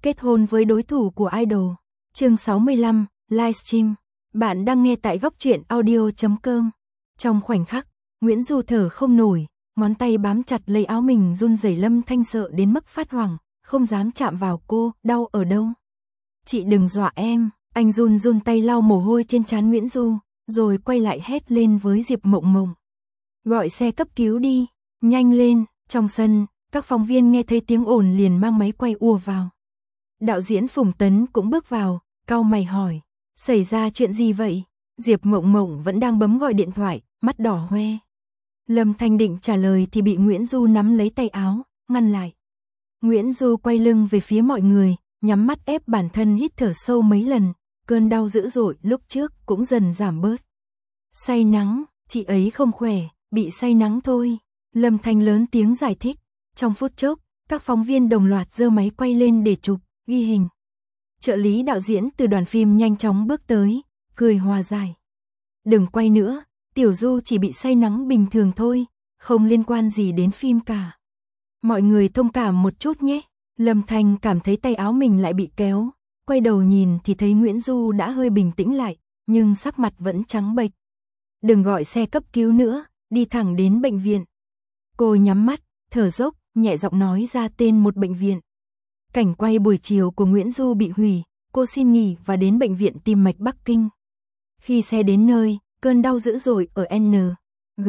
Kết hôn với đối thủ của idol. Chương 65, livestream. Bạn đang nghe tại góc truyện audio.com. Trong khoảnh khắc, Nguyễn Du thở không nổi, ngón tay bám chặt lấy áo mình run rẩy. Lâm Thanh sợ đến mức phát hoảng, không dám chạm vào cô. Đau ở đâu? Chị đừng dọa em. Anh run run tay lau mồ hôi trên trán Nguyễn Du, rồi quay lại hét lên với Diệp Mộng Mộng. Gọi xe cấp cứu đi, nhanh lên. Trong sân, các phóng viên nghe thấy tiếng ồn liền mang máy quay ùa vào. Đạo diễn Phùng Tấn cũng bước vào, cau mày hỏi, xảy ra chuyện gì vậy? Diệp Mộng Mộng vẫn đang bấm gọi điện thoại, mắt đỏ hoe. Lâm Thanh định trả lời thì bị Nguyễn Du nắm lấy tay áo, ngăn lại. Nguyễn Du quay lưng về phía mọi người, nhắm mắt ép bản thân hít thở sâu mấy lần, cơn đau dữ dội lúc trước cũng dần giảm bớt. Say nắng, chị ấy không khỏe, bị say nắng thôi. Lâm Thanh lớn tiếng giải thích. Trong phút chốc, các phóng viên đồng loạt giơ máy quay lên để chụp, ghi hình. Trợ lý đạo diễn từ đoàn phim nhanh chóng bước tới, cười hòa giải. Đừng quay nữa, Tiểu Du chỉ bị say nắng bình thường thôi, không liên quan gì đến phim cả. Mọi người thông cảm một chút nhé. Lâm Thanh cảm thấy tay áo mình lại bị kéo, quay đầu nhìn thì thấy Nguyễn Du đã hơi bình tĩnh lại, nhưng sắc mặt vẫn trắng bệch. Đừng gọi xe cấp cứu nữa, đi thẳng đến bệnh viện. Cô nhắm mắt, thở dốc, nhẹ giọng nói ra tên một bệnh viện. Cảnh quay buổi chiều của Nguyễn Du bị hủy, cô xin nghỉ và đến bệnh viện tim mạch Bắc Kinh. Khi xe đến nơi, cơn đau dữ dội ở N, G,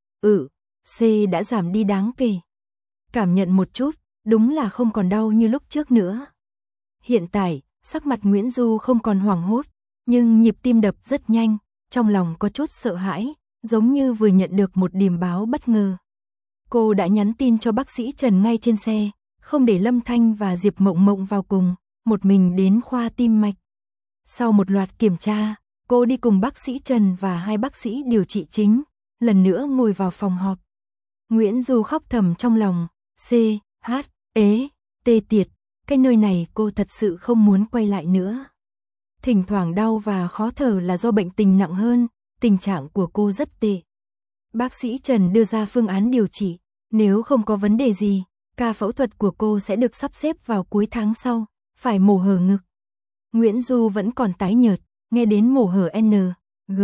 C đã giảm đi đáng kể. Cảm nhận một chút, đúng là không còn đau như lúc trước nữa. Hiện tại, sắc mặt Nguyễn Du không còn hoảng hốt, nhưng nhịp tim đập rất nhanh, trong lòng có chút sợ hãi, giống như vừa nhận được một điềm báo bất ngờ. Cô đã nhắn tin cho bác sĩ Trần ngay trên xe, không để Lâm Thanh và Diệp Mộng Mộng vào cùng, một mình đến khoa tim mạch. Sau một loạt kiểm tra, cô đi cùng bác sĩ Trần và hai bác sĩ điều trị chính, lần nữa ngồi vào phòng họp. Nguyễn Du khóc thầm trong lòng, tê tiệt, cái nơi này cô thật sự không muốn quay lại nữa. Thỉnh thoảng đau và khó thở là do bệnh tình nặng hơn, tình trạng của cô rất tệ. Bác sĩ Trần đưa ra phương án điều trị, nếu không có vấn đề gì, ca phẫu thuật của cô sẽ được sắp xếp vào cuối tháng sau, phải mổ hở ngực. Nguyễn Du vẫn còn tái nhợt, nghe đến mổ hở N, G,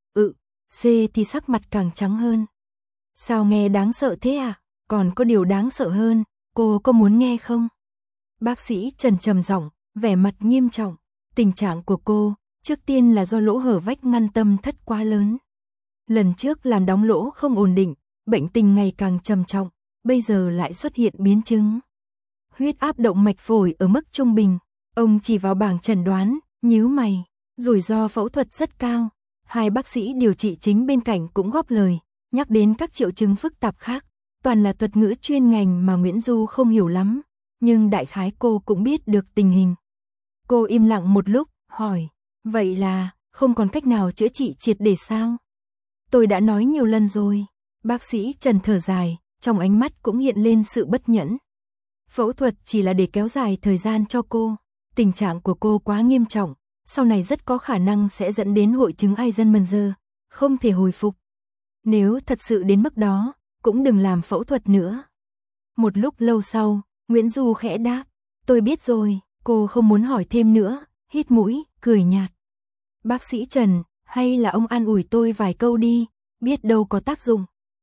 C thì sắc mặt càng trắng hơn. Sao nghe đáng sợ thế à? Còn có điều đáng sợ hơn, cô có muốn nghe không? Bác sĩ Trần trầm giọng, vẻ mặt nghiêm trọng. Tình trạng của cô, trước tiên là do lỗ hở vách ngăn tâm thất quá lớn. Lần trước làm đóng lỗ không ổn định, bệnh tình ngày càng trầm trọng, bây giờ lại xuất hiện biến chứng. Huyết áp động mạch phổi ở mức trung bình, ông chỉ vào bảng chẩn đoán, nhíu mày, rủi ro phẫu thuật rất cao. Hai bác sĩ điều trị chính bên cạnh cũng góp lời, nhắc đến các triệu chứng phức tạp khác, toàn là thuật ngữ chuyên ngành mà Nguyễn Du không hiểu lắm, nhưng đại khái cô cũng biết được tình hình. Cô im lặng một lúc, hỏi, vậy là không còn cách nào chữa trị triệt để sao? Tôi đã nói nhiều lần rồi. Bác sĩ Trần thở dài, trong ánh mắt cũng hiện lên sự bất nhẫn. Phẫu thuật chỉ là để kéo dài thời gian cho cô. Tình trạng của cô quá nghiêm trọng, sau này rất có khả năng sẽ dẫn đến hội chứng Alzheimer, không thể hồi phục. Nếu thật sự đến mức đó, cũng đừng làm phẫu thuật nữa. Một lúc lâu sau, Nguyễn Du khẽ đáp, tôi biết rồi. Cô không muốn hỏi thêm nữa, hít mũi, cười nhạt. Bác sĩ Trần, hay là ông an ủi tôi vài câu đi, biết đâu có tác dụng.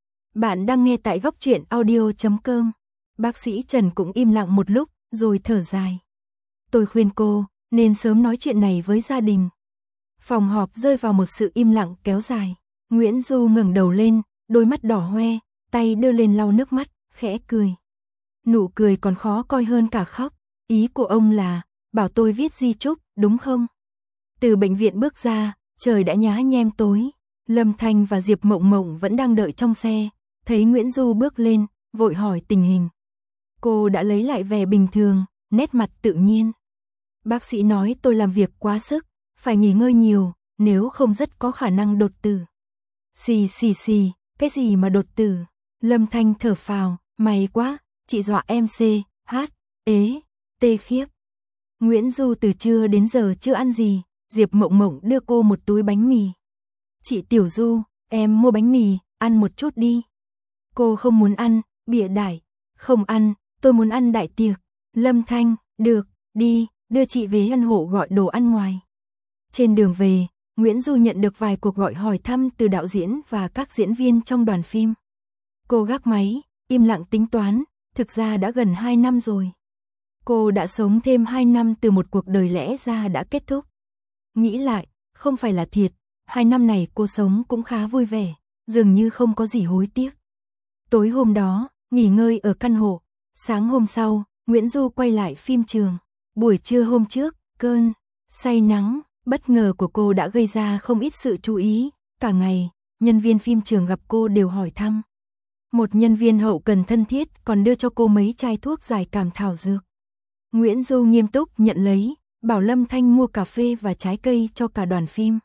Bạn đang nghe tại góc truyện audio.com. Bác sĩ Trần cũng im lặng một lúc, rồi thở dài. Tôi khuyên cô, nên sớm nói chuyện này với gia đình. Phòng họp rơi vào một sự im lặng kéo dài. Nguyễn Du ngẩng đầu lên, đôi mắt đỏ hoe, tay đưa lên lau nước mắt, khẽ cười. Nụ cười còn khó coi hơn cả khóc. Ý của ông là, bảo tôi viết di chúc, đúng không? Từ bệnh viện bước ra, trời đã nhá nhem tối. Lâm Thanh và Diệp Mộng Mộng vẫn đang đợi trong xe, thấy Nguyễn Du bước lên, vội hỏi tình hình. Cô đã lấy lại vẻ bình thường, nét mặt tự nhiên. Bác sĩ nói tôi làm việc quá sức, phải nghỉ ngơi nhiều, nếu không rất có khả năng đột tử. Xì, cái gì mà đột tử? Lâm Thanh thở phào, may quá, chị dọa em tê khiếp. Nguyễn Du từ trưa đến giờ chưa ăn gì, Diệp Mộng Mộng đưa cô một túi bánh mì. Chị Tiểu Du, em mua bánh mì, ăn một chút đi. Cô không muốn ăn, bịa đại. Không ăn, tôi muốn ăn đại tiệc. Lâm Thanh, được, đi, đưa chị về ăn hộ gọi đồ ăn ngoài. Trên đường về, Nguyễn Du nhận được vài cuộc gọi hỏi thăm từ đạo diễn và các diễn viên trong đoàn phim. Cô gác máy, im lặng tính toán, thực ra đã gần 2 năm rồi. Cô đã sống thêm 2 năm từ một cuộc đời lẽ ra đã kết thúc. Nghĩ lại, không phải là thiệt, 2 năm này cô sống cũng khá vui vẻ, dường như không có gì hối tiếc. Tối hôm đó, nghỉ ngơi ở căn hộ. Sáng hôm sau, Nguyễn Du quay lại phim trường. Buổi trưa hôm trước, cơn say nắng bất ngờ của cô đã gây ra không ít sự chú ý. Cả ngày, nhân viên phim trường gặp cô đều hỏi thăm. Một nhân viên hậu cần thân thiết còn đưa cho cô mấy chai thuốc giải cảm thảo dược. Nguyễn Du nghiêm túc nhận lấy, bảo Lâm Thanh mua cà phê và trái cây cho cả đoàn phim.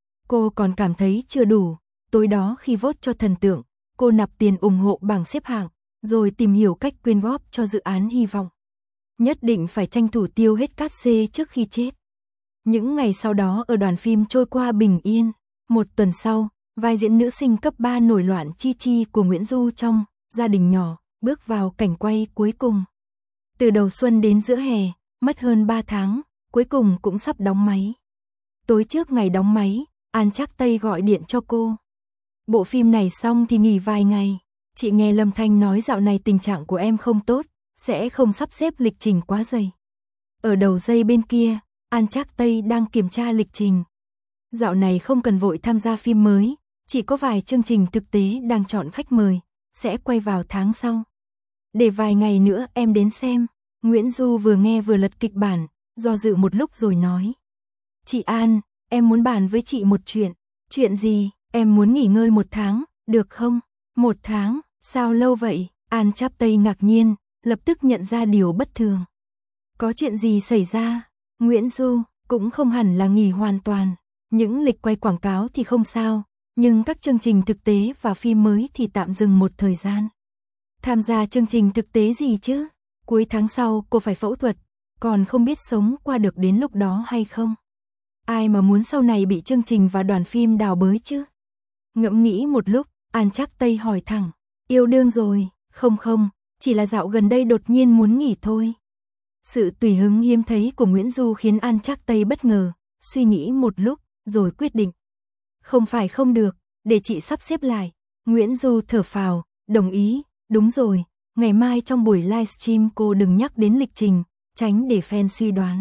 Cô còn cảm thấy chưa đủ. Tối đó khi vote cho thần tượng, cô nạp tiền ủng hộ bảng xếp hạng, rồi tìm hiểu cách quyên góp cho dự án hy vọng. Nhất định phải tranh thủ tiêu hết cát xê trước khi chết. Những ngày sau đó ở đoàn phim trôi qua bình yên. Một tuần sau, vai diễn nữ sinh cấp 3 nổi loạn Chi Chi của Nguyễn Du trong Gia đình nhỏ bước vào cảnh quay cuối cùng. Từ đầu xuân đến giữa hè, mất hơn 3 tháng, cuối cùng cũng sắp đóng máy. Tối trước ngày đóng máy, An Trác Tây gọi điện cho cô. Bộ phim này xong thì nghỉ vài ngày. Chị nghe Lâm Thanh nói dạo này tình trạng của em không tốt, sẽ không sắp xếp lịch trình quá dày. Ở đầu dây bên kia, An Trác Tây đang kiểm tra lịch trình. Dạo này không cần vội tham gia phim mới, chỉ có vài chương trình thực tế đang chọn khách mời, sẽ quay vào tháng sau. Để vài ngày nữa em đến xem. Nguyễn Du vừa nghe vừa lật kịch bản, do dự một lúc rồi nói. Chị An, em muốn bàn với chị một chuyện. Chuyện gì? Em muốn nghỉ ngơi 1 tháng, được không? 1 tháng, sao lâu vậy? An Trác Tây ngạc nhiên, lập tức nhận ra điều bất thường. Có chuyện gì xảy ra? Nguyễn Du, cũng không hẳn là nghỉ hoàn toàn. Những lịch quay quảng cáo thì không sao, nhưng các chương trình thực tế và phim mới thì tạm dừng một thời gian. Tham gia chương trình thực tế gì chứ? Cuối tháng sau cô phải phẫu thuật, còn không biết sống qua được đến lúc đó hay không. Ai mà muốn sau này bị chương trình và đoàn phim đào bới chứ? Ngẫm nghĩ một lúc, An Trác Tây hỏi thẳng. Yêu đương rồi? Không, chỉ là dạo gần đây đột nhiên muốn nghỉ thôi. Sự tùy hứng hiếm thấy của Nguyễn Du khiến An Trác Tây bất ngờ, suy nghĩ một lúc, rồi quyết định. Không phải không được, để chị sắp xếp lại. Nguyễn Du thở phào, đồng ý, đúng rồi, ngày mai trong buổi livestream cô đừng nhắc đến lịch trình, tránh để fan suy đoán.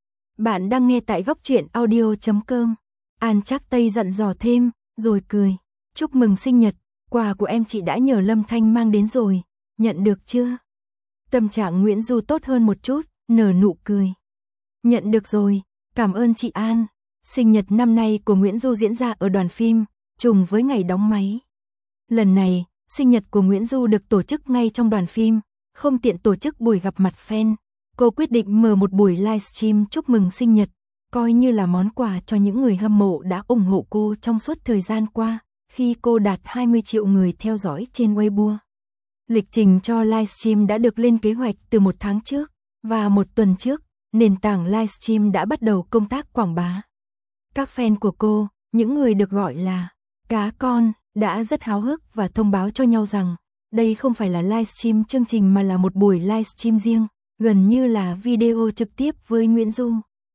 Bạn đang nghe tại Góc Truyện Audio.com. An Trác Tây dặn dò thêm, rồi cười. Chúc mừng sinh nhật, quà của em chị đã nhờ Lâm Thanh mang đến rồi, nhận được chưa? Tâm trạng Nguyễn Du tốt hơn một chút, nở nụ cười. Nhận được rồi, cảm ơn chị An. Sinh nhật năm nay của Nguyễn Du diễn ra ở đoàn phim, trùng với ngày đóng máy. Lần này, sinh nhật của Nguyễn Du được tổ chức ngay trong đoàn phim, không tiện tổ chức buổi gặp mặt fan. Cô quyết định mở một buổi livestream chúc mừng sinh nhật, coi như là món quà cho những người hâm mộ đã ủng hộ cô trong suốt thời gian qua, khi cô đạt 20 triệu người theo dõi trên Weibo. Lịch trình cho livestream đã được lên kế hoạch từ 1 tháng trước, và 1 tuần trước, nền tảng livestream đã bắt đầu công tác quảng bá. Các fan của cô, những người được gọi là cá con, đã rất háo hức và thông báo cho nhau rằng đây không phải là livestream chương trình mà là một buổi livestream riêng, gần như là video trực tiếp với Nguyễn Du.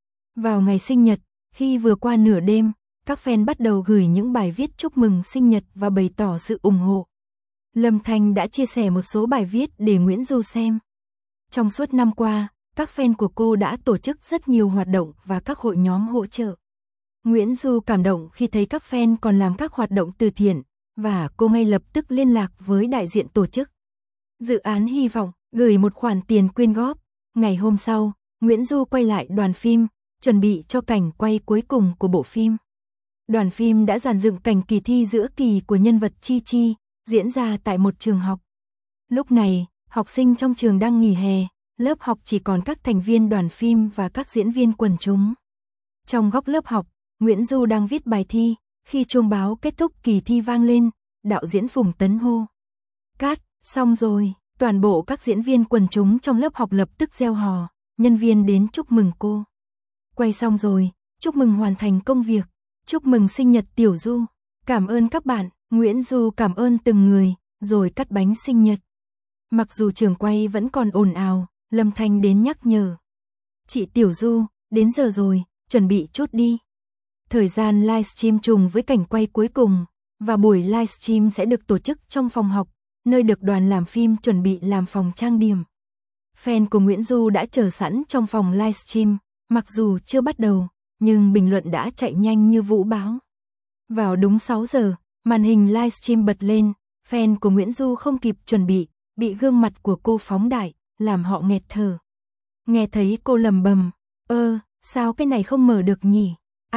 Vào ngày sinh nhật, khi vừa qua nửa đêm, các fan bắt đầu gửi những bài viết chúc mừng sinh nhật và bày tỏ sự ủng hộ. Lâm Thanh đã chia sẻ một số bài viết để Nguyễn Du xem. Trong suốt năm qua, các fan của cô đã tổ chức rất nhiều hoạt động và các hội nhóm hỗ trợ. Nguyễn Du cảm động khi thấy các fan còn làm các hoạt động từ thiện, và cô ngay lập tức liên lạc với đại diện tổ chức. Dự án hy vọng gửi một khoản tiền quyên góp. Ngày hôm sau, Nguyễn Du quay lại đoàn phim, chuẩn bị cho cảnh quay cuối cùng của bộ phim. Đoàn phim đã dàn dựng cảnh kỳ thi giữa kỳ của nhân vật Chi Chi, diễn ra tại một trường học. Lúc này, học sinh trong trường đang nghỉ hè, lớp học chỉ còn các thành viên đoàn phim và các diễn viên quần chúng. Trong góc lớp học, Nguyễn Du đang viết bài thi, khi chuông báo kết thúc kỳ thi vang lên, đạo diễn Phùng Tấn hô. Cắt, xong rồi, toàn bộ các diễn viên quần chúng trong lớp học lập tức reo hò, nhân viên đến chúc mừng cô. Quay xong rồi, chúc mừng hoàn thành công việc, chúc mừng sinh nhật Tiểu Du, cảm ơn các bạn, Nguyễn Du cảm ơn từng người, rồi cắt bánh sinh nhật. Mặc dù trường quay vẫn còn ồn ào, Lâm Thanh đến nhắc nhở. Chị Tiểu Du, đến giờ rồi, chuẩn bị chút đi. Thời gian livestream trùng với cảnh quay cuối cùng, và buổi livestream sẽ được tổ chức trong phòng học, nơi được đoàn làm phim chuẩn bị làm phòng trang điểm. Fan của Nguyễn Du đã chờ sẵn trong phòng livestream, mặc dù chưa bắt đầu, nhưng bình luận đã chạy nhanh như vũ bão. Vào đúng 6 giờ, màn hình livestream bật lên, fan của Nguyễn Du không kịp chuẩn bị gương mặt của cô phóng đại, làm họ nghẹt thở. Nghe thấy cô lầm bầm, sao cái này không mở được nhỉ?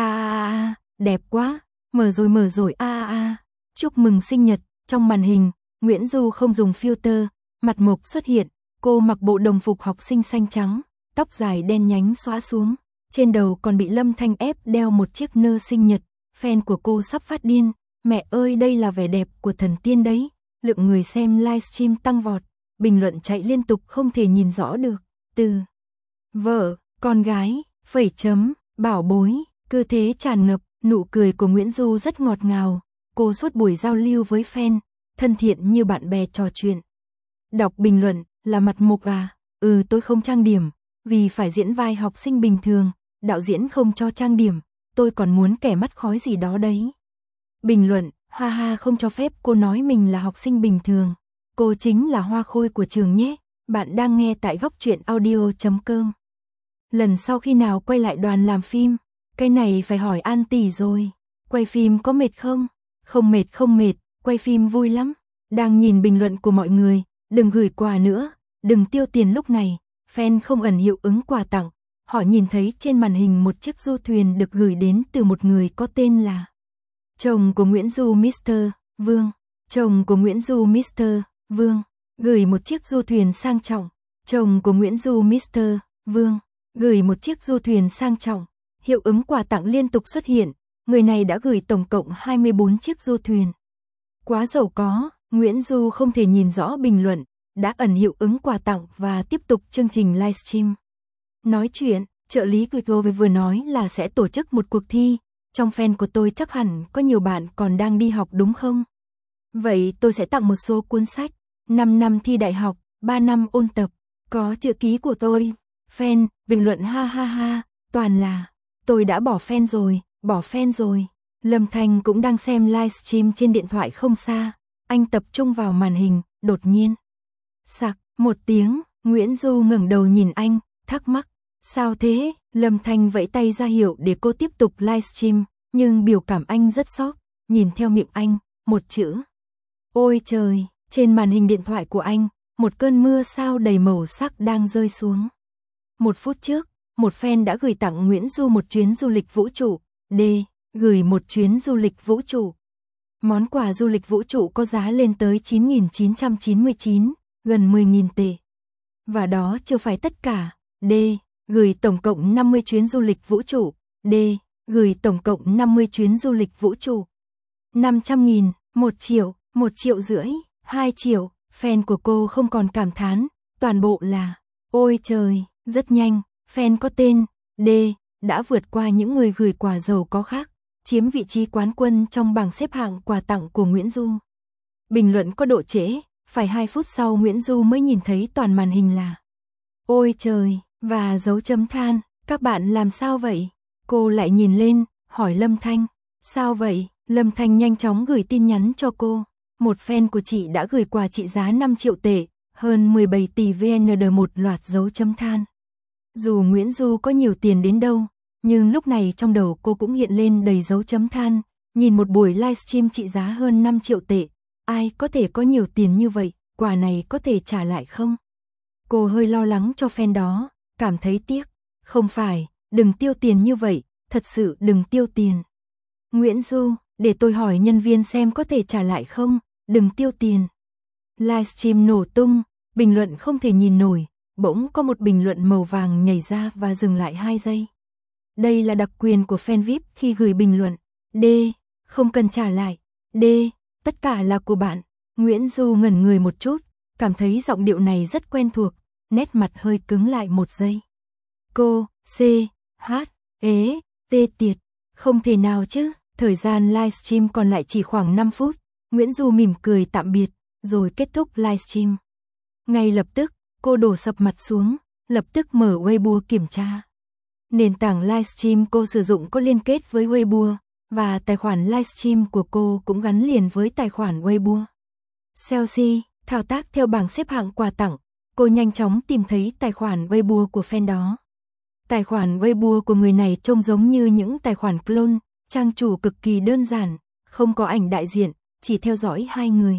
Đẹp quá, mở rồi, chúc mừng sinh nhật. Trong màn hình, Nguyễn Du không dùng filter, mặt mộc xuất hiện, cô mặc bộ đồng phục học sinh xanh trắng, tóc dài đen nhánh xõa xuống, trên đầu còn bị Lâm Thanh ép đeo một chiếc nơ sinh nhật. Fan của cô sắp phát điên, mẹ ơi đây là vẻ đẹp của thần tiên đấy. Lượng người xem livestream tăng vọt, bình luận chạy liên tục không thể nhìn rõ được. Từ vợ, con gái, phẩy chấm, bảo bối, cứ thế tràn ngập. Nụ cười của Nguyễn Du rất ngọt ngào, cô suốt buổi giao lưu với fan, thân thiện như bạn bè trò chuyện. Đọc bình luận, là mặt mộc à? Tôi không trang điểm, vì phải diễn vai học sinh bình thường, đạo diễn không cho trang điểm, tôi còn muốn kẻ mắt khói gì đó đấy. Bình luận, ha không cho phép cô nói mình là học sinh bình thường, cô chính là hoa khôi của trường nhé. Bạn đang nghe tại Góc Truyện Audio.com. Lần sau khi nào quay lại đoàn làm phim? Cái này phải hỏi An tỷ rồi. Quay phim có mệt không? Không mệt, quay phim vui lắm. Đang nhìn bình luận của mọi người, đừng gửi quà nữa, đừng tiêu tiền lúc này. Fan không ẩn hiệu ứng quà tặng. Họ nhìn thấy trên màn hình một chiếc du thuyền được gửi đến từ một người có tên là chồng của Nguyễn Du Mr. Vương. Chồng của Nguyễn Du Mr. Vương gửi một chiếc du thuyền sang trọng. Chồng của Nguyễn Du Mr. Vương gửi một chiếc du thuyền sang trọng. Hiệu ứng quà tặng liên tục xuất hiện, người này đã gửi tổng cộng 24 chiếc du thuyền. Quá giàu có, Nguyễn Du không thể nhìn rõ bình luận, đã ẩn hiệu ứng quà tặng và tiếp tục chương trình livestream. Nói chuyện, trợ lý Google vừa nói là sẽ tổ chức một cuộc thi, trong fan của tôi chắc hẳn có nhiều bạn còn đang đi học đúng không? Vậy tôi sẽ tặng một số cuốn sách, 5 năm thi đại học, 3 năm ôn tập, có chữ ký của tôi. Fan, bình luận ha, toàn là tôi đã bỏ fan rồi. Lâm Thanh cũng đang xem livestream trên điện thoại không xa, anh tập trung vào màn hình, đột nhiên. Sặc, một tiếng, Nguyễn Du ngẩng đầu nhìn anh, thắc mắc, sao thế? Lâm Thanh vẫy tay ra hiệu để cô tiếp tục livestream, nhưng biểu cảm anh rất sốc, nhìn theo miệng anh, một chữ. Ôi trời, trên màn hình điện thoại của anh, một cơn mưa sao đầy màu sắc đang rơi xuống. 1 phút trước, một fan đã gửi tặng Nguyễn Du một chuyến du lịch vũ trụ, gửi một chuyến du lịch vũ trụ. Món quà du lịch vũ trụ có giá lên tới 9.999, gần 10.000 tệ. Và đó chưa phải tất cả, gửi tổng cộng 50 chuyến du lịch vũ trụ, gửi tổng cộng 50 chuyến du lịch vũ trụ. 500.000, 1 triệu, 1,5 triệu, 2 triệu, fan của cô không còn cảm thán, toàn bộ là, ôi trời, rất nhanh, fan có tên, đã vượt qua những người gửi quà giàu có khác, chiếm vị trí quán quân trong bảng xếp hạng quà tặng của Nguyễn Du. Bình luận có độ trễ, phải 2 phút sau Nguyễn Du mới nhìn thấy toàn màn hình là ôi trời, và dấu chấm than, các bạn làm sao vậy? Cô lại nhìn lên, hỏi Lâm Thanh, sao vậy? Lâm Thanh nhanh chóng gửi tin nhắn cho cô, một fan của chị đã gửi quà trị giá 5 triệu tệ, hơn 17 tỷ VND, một loạt dấu chấm than. Dù Nguyễn Du có nhiều tiền đến đâu, nhưng lúc này trong đầu cô cũng hiện lên đầy dấu chấm than, nhìn một buổi livestream trị giá hơn 5 triệu tệ, ai có thể có nhiều tiền như vậy, quà này có thể trả lại không? Cô hơi lo lắng cho fan đó, cảm thấy tiếc, không phải, đừng tiêu tiền như vậy, thật sự đừng tiêu tiền. Nguyễn Du, để tôi hỏi nhân viên xem có thể trả lại không, đừng tiêu tiền. Livestream nổ tung, bình luận không thể nhìn nổi, bỗng có một bình luận màu vàng nhảy ra và dừng lại 2 giây. Đây là đặc quyền của fan VIP khi gửi bình luận. Không cần trả lại. Tất cả là của bạn. Nguyễn Du ngẩn người một chút, cảm thấy giọng điệu này rất quen thuộc, nét mặt hơi cứng lại 1 giây. Cô, tiệt, không thể nào chứ, thời gian livestream còn lại chỉ khoảng 5 phút, Nguyễn Du mỉm cười tạm biệt, rồi kết thúc livestream. Ngay lập tức, cô đổ sập mặt xuống, lập tức mở Weibo kiểm tra. Nền tảng livestream cô sử dụng có liên kết với Weibo, và tài khoản livestream của cô cũng gắn liền với tài khoản Weibo. Selfie, thao tác theo bảng xếp hạng quà tặng, cô nhanh chóng tìm thấy tài khoản Weibo của fan đó. Tài khoản Weibo của người này trông giống như những tài khoản clone, trang chủ cực kỳ đơn giản, không có ảnh đại diện, chỉ theo dõi hai người.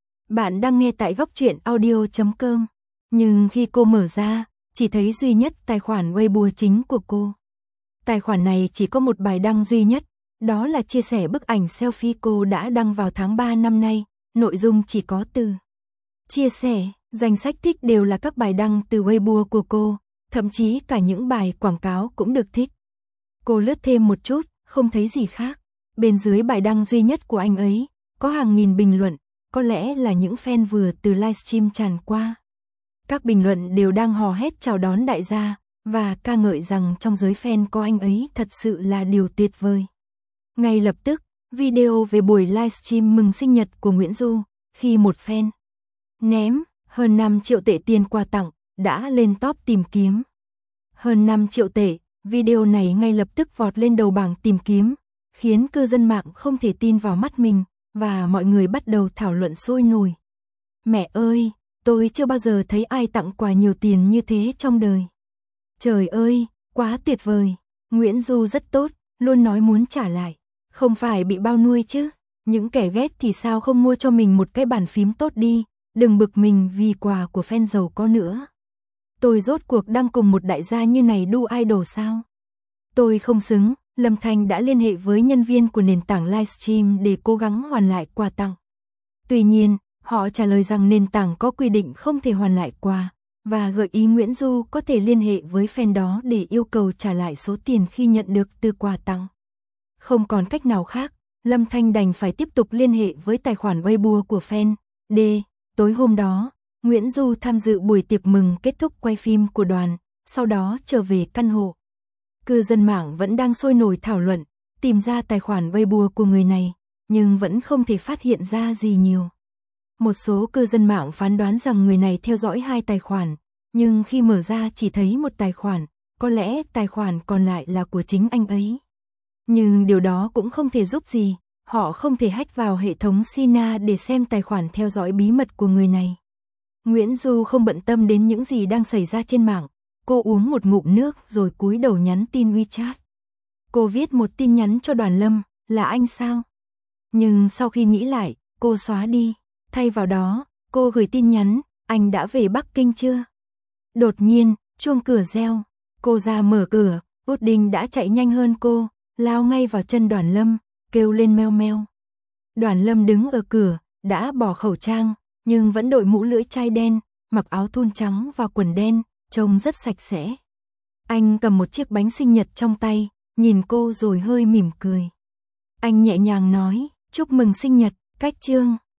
Bạn đang nghe tại Góc Truyện Audio.com, nhưng khi cô mở ra, chỉ thấy duy nhất tài khoản Weibo chính của cô. Tài khoản này chỉ có một bài đăng duy nhất, đó là chia sẻ bức ảnh selfie cô đã đăng vào tháng 3 năm nay, nội dung chỉ có từ chia sẻ, danh sách thích đều là các bài đăng từ Weibo của cô, thậm chí cả những bài quảng cáo cũng được thích. Cô lướt thêm một chút, không thấy gì khác. Bên dưới bài đăng duy nhất của anh ấy, có hàng nghìn bình luận, có lẽ là những fan vừa từ livestream tràn qua. Các bình luận đều đang hò hét chào đón đại gia, và ca ngợi rằng trong giới fan có anh ấy thật sự là điều tuyệt vời. Ngay lập tức, video về buổi livestream mừng sinh nhật của Nguyễn Du, khi một fan ném hơn 5 triệu tệ tiền quà tặng, đã lên top tìm kiếm. Hơn 5 triệu tệ, video này ngay lập tức vọt lên đầu bảng tìm kiếm, khiến cư dân mạng không thể tin vào mắt mình, và mọi người bắt đầu thảo luận sôi nổi. Mẹ ơi, tôi chưa bao giờ thấy ai tặng quà nhiều tiền như thế trong đời. Trời ơi, quá tuyệt vời, Nguyễn Du rất tốt, luôn nói muốn trả lại, không phải bị bao nuôi chứ. Những kẻ ghét thì sao không mua cho mình một cái bàn phím tốt đi, đừng bực mình vì quà của fan giàu có nữa. Tôi rốt cuộc đang cùng một đại gia như này đu idol sao? Tôi không xứng. Lâm Thanh đã liên hệ với nhân viên của nền tảng livestream để cố gắng hoàn lại quà tặng. Tuy nhiên, họ trả lời rằng nền tảng có quy định không thể hoàn lại quà, và gợi ý Nguyễn Du có thể liên hệ với fan đó để yêu cầu trả lại số tiền khi nhận được từ quà tặng. Không còn cách nào khác, Lâm Thanh đành phải tiếp tục liên hệ với tài khoản Weibo của fan. Tối hôm đó, Nguyễn Du tham dự buổi tiệc mừng kết thúc quay phim của đoàn, sau đó trở về căn hộ. Cư dân mạng vẫn đang sôi nổi thảo luận, tìm ra tài khoản Weibo của người này, nhưng vẫn không thể phát hiện ra gì nhiều. Một số cư dân mạng phán đoán rằng người này theo dõi hai tài khoản, nhưng khi mở ra chỉ thấy một tài khoản, có lẽ tài khoản còn lại là của chính anh ấy. Nhưng điều đó cũng không thể giúp gì, họ không thể hack vào hệ thống Sina để xem tài khoản theo dõi bí mật của người này. Nguyễn Du không bận tâm đến những gì đang xảy ra trên mạng. Cô uống một ngụm nước rồi cúi đầu nhắn tin WeChat. Cô viết một tin nhắn cho Đoàn Lâm, là anh sao? Nhưng sau khi nghĩ lại, cô xóa đi. Thay vào đó, cô gửi tin nhắn, anh đã về Bắc Kinh chưa? Đột nhiên, chuông cửa reo. Cô ra mở cửa, Pudding đã chạy nhanh hơn cô, lao ngay vào chân Đoàn Lâm, kêu lên meo meo. Đoàn Lâm đứng ở cửa, đã bỏ khẩu trang, nhưng vẫn đội mũ lưỡi chai đen, mặc áo thun trắng và quần đen. Trông rất sạch sẽ. Anh cầm một chiếc bánh sinh nhật trong tay, nhìn cô rồi hơi mỉm cười. Anh nhẹ nhàng nói, chúc mừng sinh nhật, Cách Trương.